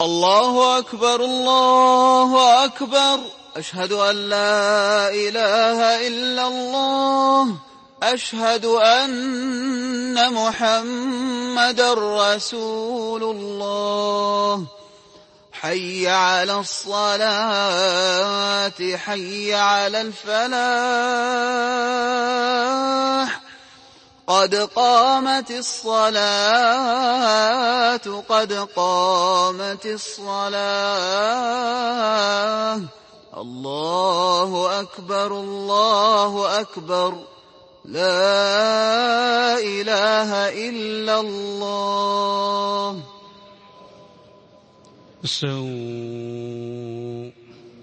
الله أكبر الله أكبر، أشهد أن لا إله إلا الله، أشهد أن محمدًا رسول الله. حي على الصلاة، حي على الفلاح، قد قامت الصلاة، قد قامت الصلاة. الله أكبر الله أكبر، لا إله إلا الله. استووا،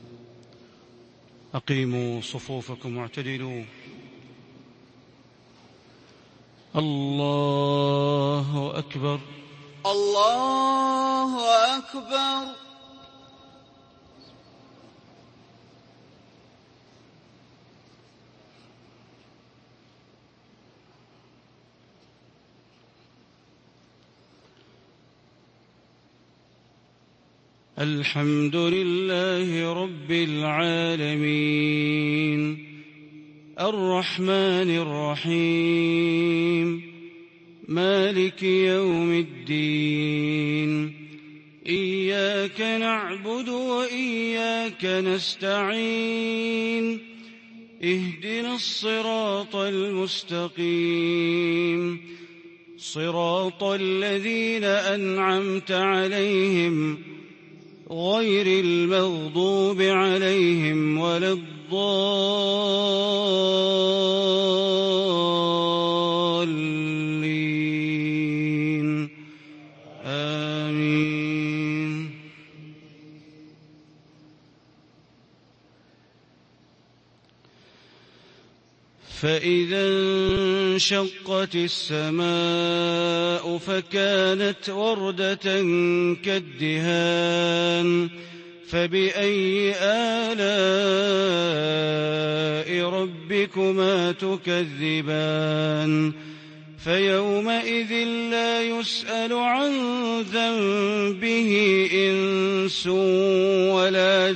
أقيموا صفوفكم واعتدلوا. الله أكبر الله أكبر. الحمد لله رب العالمين، الرحمن الرحيم، مالك يوم الدين. إياك نعبد وإياك نستعين، اهدنا الصراط المستقيم، صراط الذين أنعمت عليهم غير المغضوب عليهم ولا الضالين. آمين. فإذا انشقت السماء فكانت وردة كالدهان، فبأي آلاء ربكما تكذبان؟ فيومئذ لا يسأل عن ذنبه إنس ولا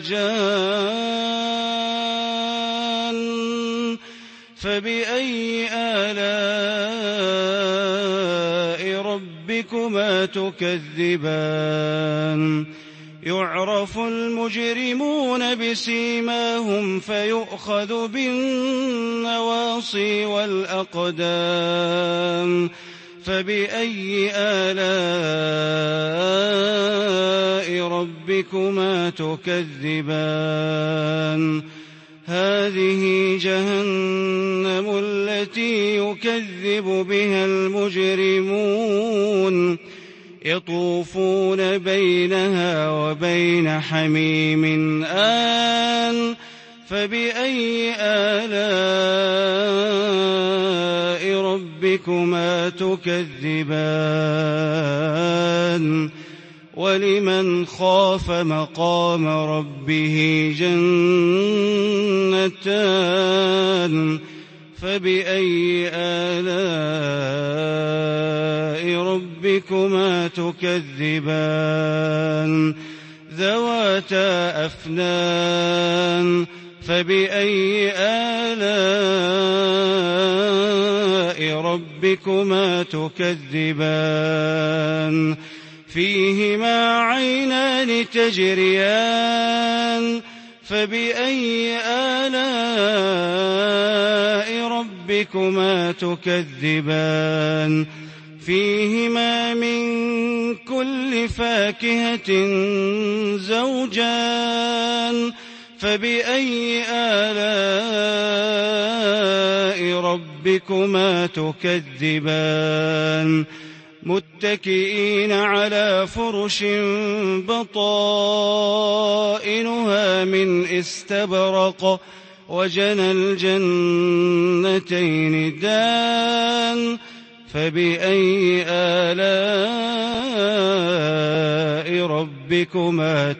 جان، فبأي آلاء ربكما تكذبان؟ يعرف المجرمون بسيماهم فيؤخذ بالنواصي والأقدام، فبأي آلاء ربكما تكذبان؟ هذه جهنم التي يكذب بها المجرمون، يطوفون بينها وبين حميم آن، فبأي آلاء ربكما تكذبان؟ ولمن خاف مقام ربه جنتان، فبأي آلاء ربكما تكذبان؟ ذواتا أفنان، فبأي آلاء ربكما تكذبان؟ فيهما عينان تجريان، فبأي آلاء ربكما تكذبان؟ فيهما من كل فاكهة زوجان، فبأي آلاء ربكما تكذبان؟ متكئين على فرش بطائنها من استبرق، وجنى الجنتين دان، فبأي آلاء ربكما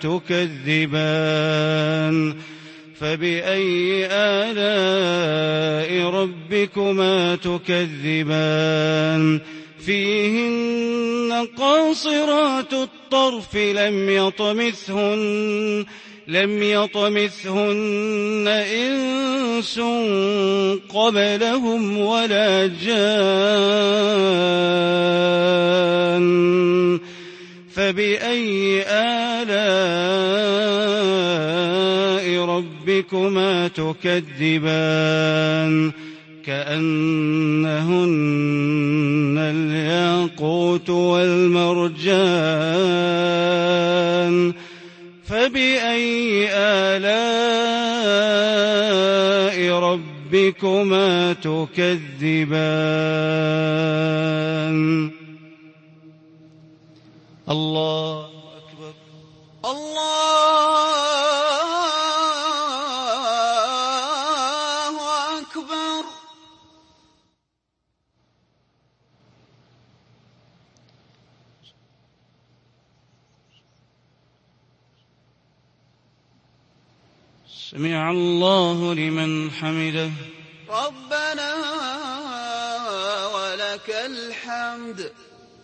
تكذبان؟ فبأي آلاء ربكما تكذبان؟ فيهن قاصرات الطرف لم يطمثهن إنس قبلهم ولا جان فبأي آلاء ربكما تكذبان كأنهن الياقوت والمرجان فبأي آلاء ربكما تكذبان الله أكبر الله أكبر. سمع الله لمن حمده. ربنا ولك الحمد.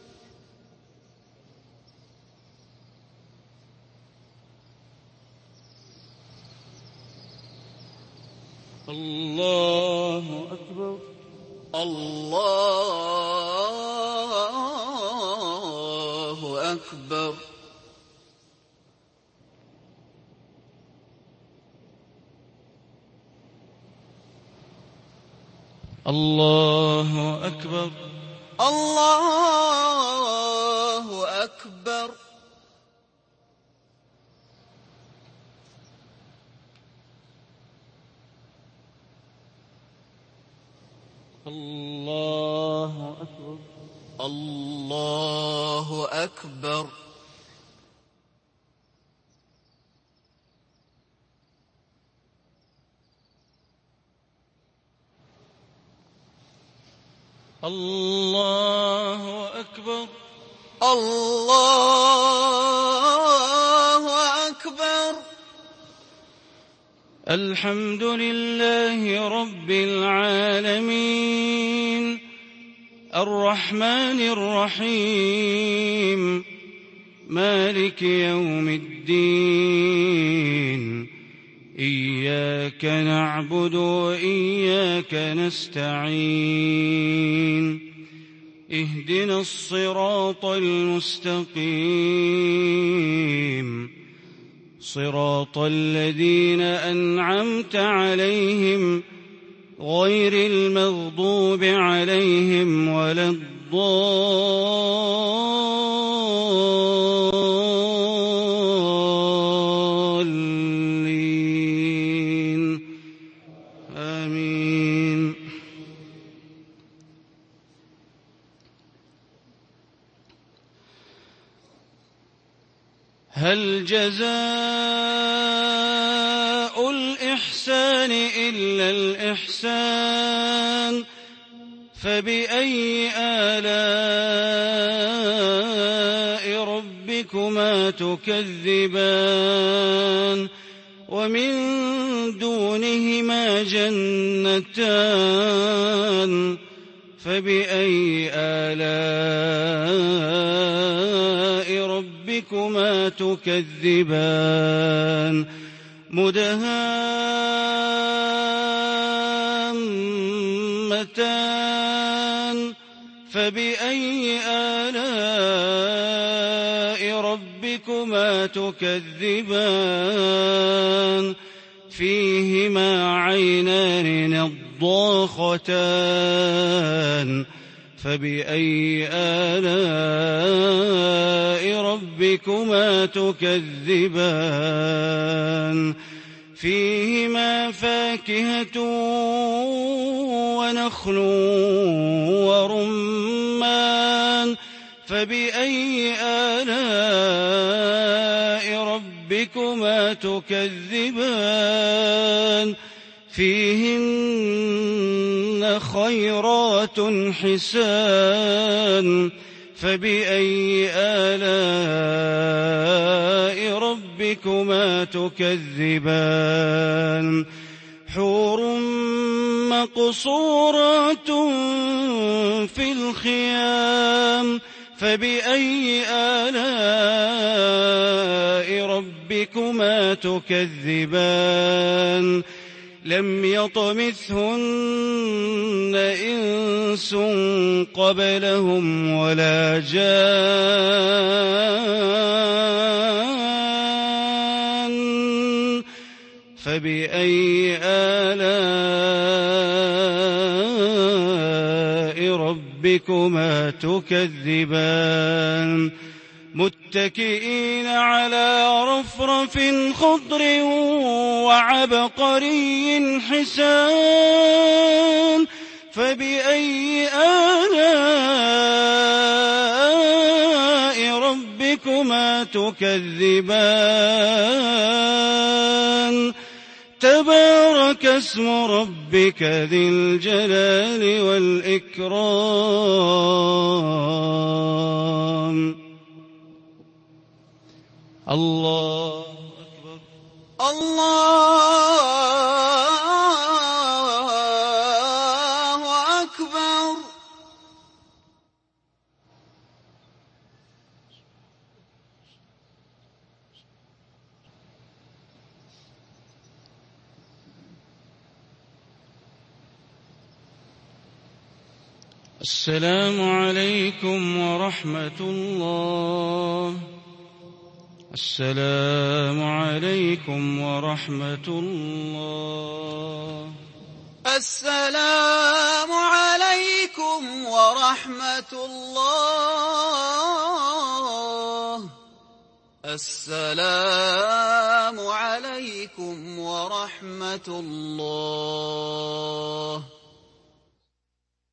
الله أكبر. الله أكبر. الله أكبر. الله أكبر. الله أكبر. الله أكبر. الله أكبر. الله أكبر. الحمد لله رب العالمين الرحمن الرحيم مالك يوم الدين إياك نعبد وإياك نستعين اهدنا الصراط المستقيم صراط الذين أنعمت عليهم غير المغضوب عليهم ولا الضالين آمين. هل جزاء الإحسان إلا الإحسان فبأي آلاء ربكما تكذبان ومن دونهما جنتان فبأي آلاء ربكما تكذبان مدهامتان فبأي آلاء ربكما تكذبان فيهما عينان نضاختان فبأي آلاء ربكما تكذبان فيهما فاكهة ونخل ورمان فبأي آلاء ربكما تكذبان فيهن خيرات حسان فبأي آلاء ربكما تكذبان حور مقصورات في الخيام فبأي آلاء ربكما تكذبان لم يطمثهن إنس قبلهم ولا جان فبأي آلاء ربكما تكذبان متكئين على رفرف خضر وعبقري حسان فبأي آلاء ربكما تكذبان تبارك اسم ربك ذي الجلال والإكرام الله أكبر الله أكبر. السلام عليكم ورحمة الله. السلام عليكم ورحمة الله. السلام عليكم ورحمة الله. السلام عليكم ورحمة الله.